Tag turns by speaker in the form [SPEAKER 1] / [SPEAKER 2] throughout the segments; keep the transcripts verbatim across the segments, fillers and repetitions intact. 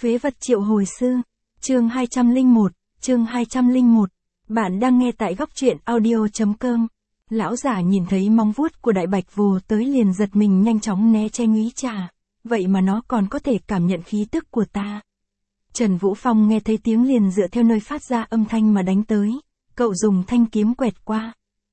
[SPEAKER 1] Phế vật triệu hồi sư. Chương hai trăm lẻ một, chương hai trăm lẻ một. Bạn đang nghe tại góc truyện audio chấm com. Lão giả nhìn thấy móng vuốt của đại bạch vồ tới liền giật mình nhanh chóng né tránh úy trà. Vậy mà nó còn có thể cảm nhận khí tức của ta. Trần Vũ Phong nghe thấy tiếng liền dựa theo nơi phát ra âm thanh mà đánh tới. Cậu dùng thanh kiếm quẹt qua.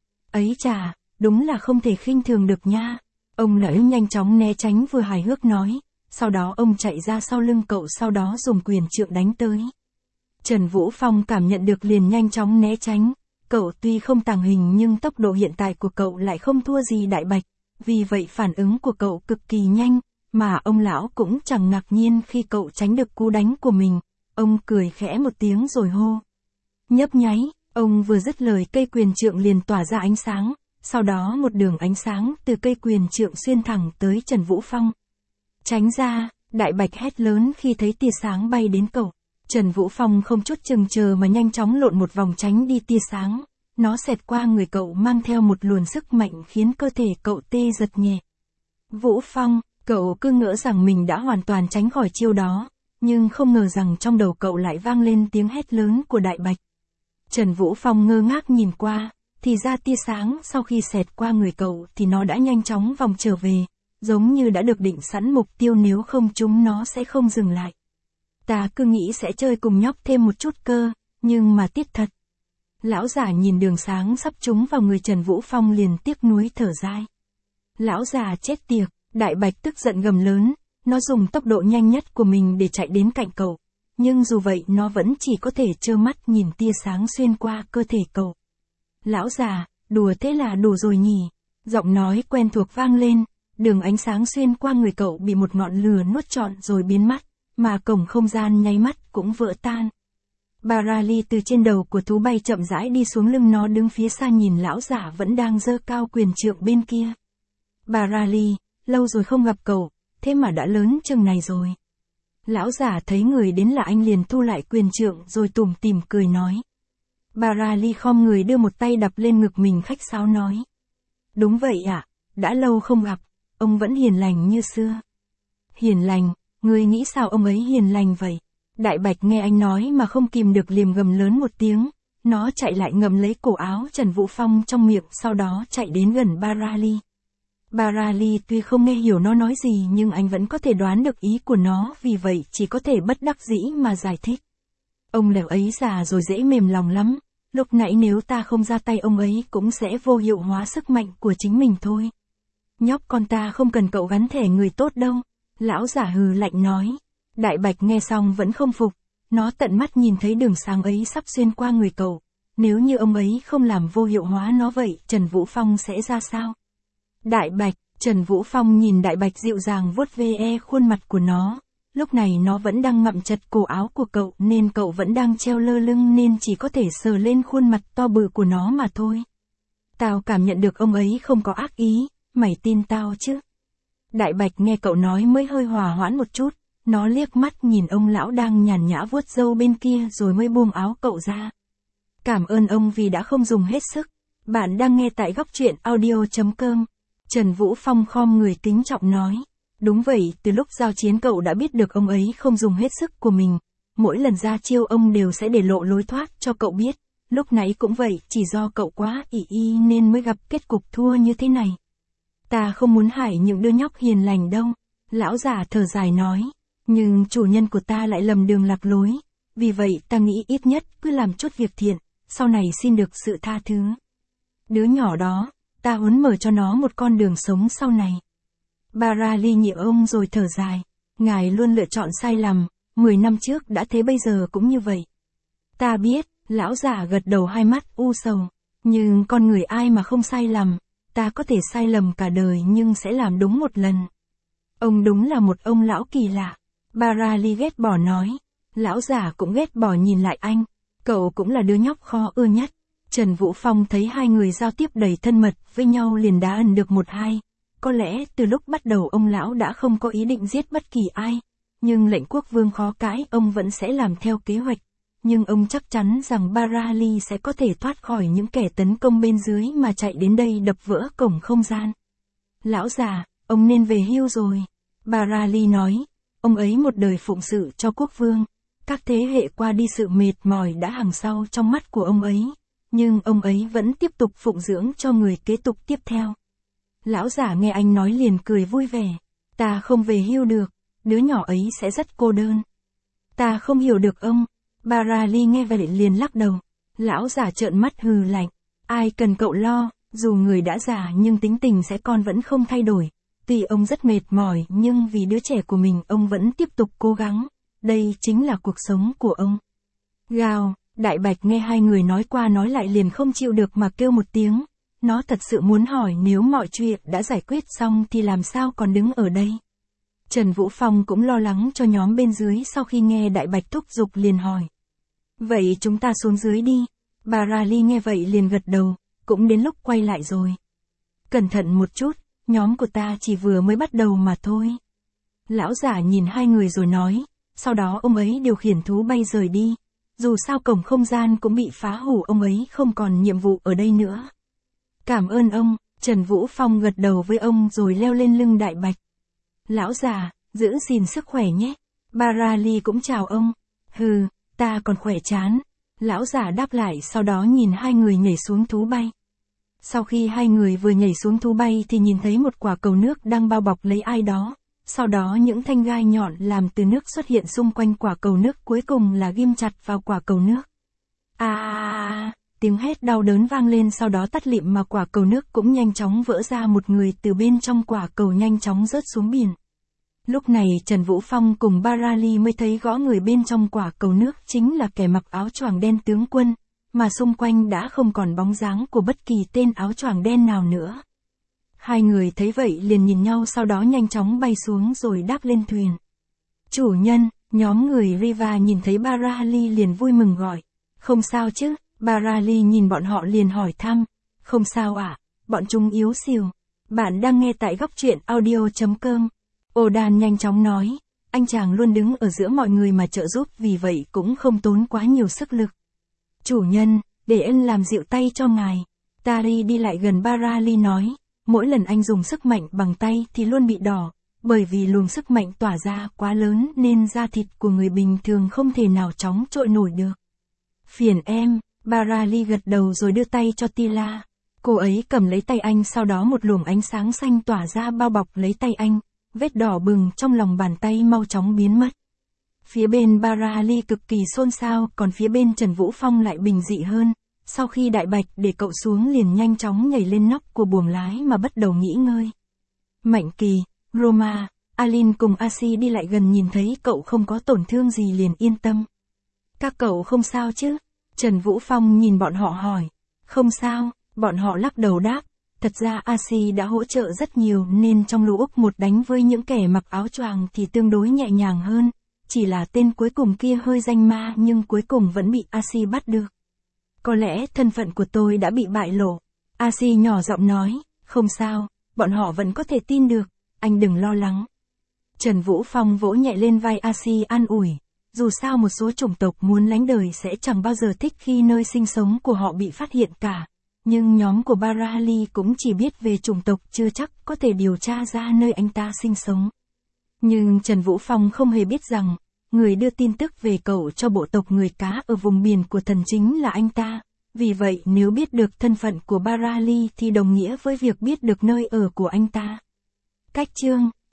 [SPEAKER 1] Ấy chà, đúng là không thể khinh thường được nha. Ông lão nhanh chóng né tránh vừa hài hước nói. Sau đó ông chạy ra sau lưng cậu, sau đó dùng quyền trượng đánh tới. Trần Vũ Phong cảm nhận được liền nhanh chóng né tránh. Cậu tuy không tàng hình nhưng tốc độ hiện tại của cậu lại không thua gì đại bạch. Vì vậy phản ứng của cậu cực kỳ nhanh, mà ông lão cũng chẳng ngạc nhiên khi cậu tránh được cú đánh của mình. Ông cười khẽ một tiếng rồi hô. Nhấp nháy, ông vừa dứt lời cây quyền trượng liền tỏa ra ánh sáng. Sau đó một đường ánh sáng từ cây quyền trượng xuyên thẳng tới Trần Vũ Phong. Tránh ra, đại bạch hét lớn khi thấy tia sáng bay đến cậu. Trần Vũ Phong không chút chừng chờ mà nhanh chóng lộn một vòng tránh đi tia sáng. Nó xẹt qua người cậu mang theo một luồng sức mạnh khiến cơ thể cậu tê giật nhẹ. Vũ Phong, cậu cứ ngỡ rằng mình đã hoàn toàn tránh khỏi chiêu đó, nhưng không ngờ rằng trong đầu cậu lại vang lên tiếng hét lớn của đại bạch. Trần Vũ Phong ngơ ngác nhìn qua, thì ra tia sáng sau khi xẹt qua người cậu thì nó đã nhanh chóng vòng trở về. Giống như đã được định sẵn mục tiêu, nếu không chúng nó sẽ không dừng lại. Ta cứ nghĩ sẽ chơi cùng nhóc thêm một chút cơ, nhưng mà tiếc thật. Lão giả nhìn đường sáng sắp trúng vào người Trần Vũ Phong liền tiếc nuối thở dài. Lão già chết tiệt, đại bạch tức giận gầm lớn, nó dùng tốc độ nhanh nhất của mình để chạy đến cạnh cậu. Nhưng dù vậy nó vẫn chỉ có thể trơ mắt nhìn tia sáng xuyên qua cơ thể cậu. Lão già, đùa thế là đủ rồi nhỉ? Giọng nói quen thuộc vang lên. Đường ánh sáng xuyên qua người cậu bị một ngọn lửa nuốt trọn rồi biến mất, mà cổng không gian nháy mắt cũng vỡ tan. Barali từ trên đầu của thú bay chậm rãi đi xuống, lưng nó đứng phía xa nhìn lão giả vẫn đang giơ cao quyền trượng bên kia. Barali, lâu rồi không gặp cậu, thế mà đã lớn chừng này rồi. Lão giả thấy người đến là anh liền thu lại quyền trượng rồi tủm tỉm cười nói. Barali khom người đưa một tay đập lên ngực mình khách sáo nói. Đúng vậy ạ, à, đã lâu không gặp. Ông vẫn hiền lành như xưa. Hiền lành, ngươi nghĩ sao ông ấy hiền lành vậy? Đại bạch nghe anh nói mà không kìm được liềm gầm lớn một tiếng. Nó chạy lại ngậm lấy cổ áo Trần Vũ Phong trong miệng, sau đó chạy đến gần Barali. Barali tuy không nghe hiểu nó nói gì nhưng anh vẫn có thể đoán được ý của nó, vì vậy chỉ có thể bất đắc dĩ mà giải thích. Ông lèo ấy già rồi dễ mềm lòng lắm. Lúc nãy nếu ta không ra tay ông ấy cũng sẽ vô hiệu hóa sức mạnh của chính mình thôi. Nhóc con ta không cần cậu gắn thẻ người tốt đâu. Lão giả hừ lạnh nói. Đại bạch nghe xong vẫn không phục. Nó tận mắt nhìn thấy đường sáng ấy sắp xuyên qua người cậu. Nếu như ông ấy không làm vô hiệu hóa nó vậy, Trần Vũ Phong sẽ ra sao? Đại bạch, Trần Vũ Phong nhìn đại bạch dịu dàng vuốt ve khuôn mặt của nó. Lúc này nó vẫn đang ngậm chặt cổ áo của cậu nên cậu vẫn đang treo lơ lưng nên chỉ có thể sờ lên khuôn mặt to bự của nó mà thôi. Tao cảm nhận được ông ấy không có ác ý. Mày tin tao chứ? Đại bạch nghe cậu nói mới hơi hòa hoãn một chút. Nó liếc mắt nhìn ông lão đang nhàn nhã vuốt râu bên kia rồi mới buông áo cậu ra. Cảm ơn ông vì đã không dùng hết sức. Bạn đang nghe tại góc truyện audio chấm com. Trần Vũ Phong khom người kính trọng nói. Đúng vậy, từ lúc giao chiến cậu đã biết được ông ấy không dùng hết sức của mình. Mỗi lần ra chiêu ông đều sẽ để lộ lối thoát cho cậu biết. Lúc nãy cũng vậy, chỉ do cậu quá ỷ y nên mới gặp kết cục thua như thế này. Ta không muốn hại những đứa nhóc hiền lành đâu. Lão già thở dài nói. Nhưng chủ nhân của ta lại lầm đường lạc lối. Vì vậy ta nghĩ ít nhất cứ làm chút việc thiện, sau này xin được sự tha thứ. Đứa nhỏ đó, ta muốn mở cho nó một con đường sống sau này. Barali nhịu ông rồi thở dài. Ngài luôn lựa chọn sai lầm, mười năm trước đã thế bây giờ cũng như vậy. Ta biết, lão già gật đầu hai mắt u sầu. Nhưng con người ai mà không sai lầm. Ta có thể sai lầm cả đời nhưng sẽ làm đúng một lần. Ông đúng là một ông lão kỳ lạ. Barali ghét bỏ nói. Lão già cũng ghét bỏ nhìn lại anh. Cậu cũng là đứa nhóc khó ưa nhất. Trần Vũ Phong thấy hai người giao tiếp đầy thân mật với nhau liền đá ẩn được một hai. Có lẽ từ lúc bắt đầu ông lão đã không có ý định giết bất kỳ ai. Nhưng lệnh quốc vương khó cãi, ông vẫn sẽ làm theo kế hoạch. Nhưng ông chắc chắn rằng Barali sẽ có thể thoát khỏi những kẻ tấn công bên dưới mà chạy đến đây đập vỡ cổng không gian. Lão già, ông nên về hưu rồi. Barali nói. ông ấy một đời phụng sự cho quốc vương. Các thế hệ qua đi sự mệt mỏi đã hằn sâu trong mắt của ông ấy, nhưng ông ấy vẫn tiếp tục phụng dưỡng cho người kế tục tiếp theo. Lão giả nghe anh nói liền cười vui vẻ. Ta không về hưu được, đứa nhỏ ấy sẽ rất cô đơn. Ta không hiểu được ông. Barali nghe vậy liền lắc đầu. Lão giả trợn mắt hừ lạnh. Ai cần cậu lo, dù người đã già nhưng tính tình sẽ con vẫn không thay đổi. Tuy ông rất mệt mỏi nhưng vì đứa trẻ của mình ông vẫn tiếp tục cố gắng. Đây chính là cuộc sống của ông. Gào, Đại Bạch nghe hai người nói qua nói lại liền không chịu được mà kêu một tiếng. Nó thật sự muốn hỏi nếu mọi chuyện đã giải quyết xong thì làm sao còn đứng ở đây. Trần Vũ Phong cũng lo lắng cho nhóm bên dưới sau khi nghe Đại Bạch thúc giục liền hỏi. Vậy chúng ta xuống dưới đi. Barali nghe vậy liền gật đầu, cũng đến lúc quay lại rồi. Cẩn thận một chút, nhóm của ta chỉ vừa mới bắt đầu mà thôi. Lão giả nhìn hai người rồi nói, sau đó ông ấy điều khiển thú bay rời đi. Dù sao cổng không gian cũng bị phá hủy, ông ấy không còn nhiệm vụ ở đây nữa. Cảm ơn ông, Trần Vũ Phong gật đầu với ông rồi leo lên lưng Đại Bạch. Lão già, giữ gìn sức khỏe nhé. Barali cũng chào ông. Hừ, ta còn khỏe chán. Lão già đáp lại sau đó nhìn hai người nhảy xuống thú bay. Sau khi hai người vừa nhảy xuống thú bay thì nhìn thấy một quả cầu nước đang bao bọc lấy ai đó. Sau đó những thanh gai nhọn làm từ nước xuất hiện xung quanh quả cầu nước, cuối cùng là ghim chặt vào quả cầu nước. À, tiếng hét đau đớn vang lên sau đó tắt lịm mà quả cầu nước cũng nhanh chóng vỡ ra, một người từ bên trong quả cầu nhanh chóng rớt xuống biển. Lúc này Trần Vũ Phong cùng Barali mới thấy rõ người bên trong quả cầu nước chính là kẻ mặc áo choàng đen tướng quân, mà xung quanh đã không còn bóng dáng của bất kỳ tên áo choàng đen nào nữa. Hai người thấy vậy liền nhìn nhau sau đó nhanh chóng bay xuống rồi đáp lên thuyền. Chủ nhân, nhóm người Riva nhìn thấy Barali liền vui mừng gọi. Không sao chứ? Barali nhìn bọn họ liền hỏi thăm. Không sao ạ, à? Bọn chúng yếu xìu. Bạn đang nghe tại góc truyện audio chấm com. Odan nhanh chóng nói. Anh chàng luôn đứng ở giữa mọi người mà trợ giúp, vì vậy cũng không tốn quá nhiều sức lực. Chủ nhân, để anh làm dịu tay cho ngài. Tari đi lại gần Barali nói. Mỗi lần anh dùng sức mạnh bằng tay thì luôn bị đỏ, bởi vì luồng sức mạnh tỏa ra quá lớn nên da thịt của người bình thường không thể nào chóng trội nổi được. Phiền em, Barali gật đầu rồi đưa tay cho Tila. Cô ấy cầm lấy tay anh, sau đó một luồng ánh sáng xanh tỏa ra bao bọc lấy tay anh, vết đỏ bừng trong lòng bàn tay mau chóng biến mất. Phía bên Barali cực kỳ xôn xao, còn phía bên Trần Vũ Phong lại bình dị hơn. Sau khi Đại Bạch để cậu xuống liền nhanh chóng nhảy lên nóc của buồng lái mà bắt đầu nghỉ ngơi. Mạnh Kỳ, Roma, Alin cùng Asi đi lại gần nhìn thấy cậu không có tổn thương gì liền yên tâm. Các cậu không sao chứ? Trần Vũ Phong nhìn bọn họ hỏi. Không sao, bọn họ lắc đầu đáp. Thật ra Asi đã hỗ trợ rất nhiều nên trong lũ Úc một đánh với những kẻ mặc áo choàng thì tương đối nhẹ nhàng hơn. Chỉ là tên cuối cùng kia hơi danh ma nhưng cuối cùng vẫn bị Asi bắt được. Có lẽ thân phận của tôi đã bị bại lộ. Asi nhỏ giọng nói, không sao, bọn họ vẫn có thể tin được, anh đừng lo lắng. Trần Vũ Phong vỗ nhẹ lên vai Asi an ủi, dù sao một số chủng tộc muốn lánh đời sẽ chẳng bao giờ thích khi nơi sinh sống của họ bị phát hiện cả. Nhưng nhóm của Barali cũng chỉ biết về chủng tộc, chưa chắc có thể điều tra ra nơi anh ta sinh sống. Nhưng Trần Vũ Phong không hề biết rằng, người đưa tin tức về cậu cho bộ tộc người cá ở vùng biển của thần chính là anh ta. Vì vậy nếu biết được thân phận của Barali thì đồng nghĩa với việc biết được nơi ở của anh ta. Cách chương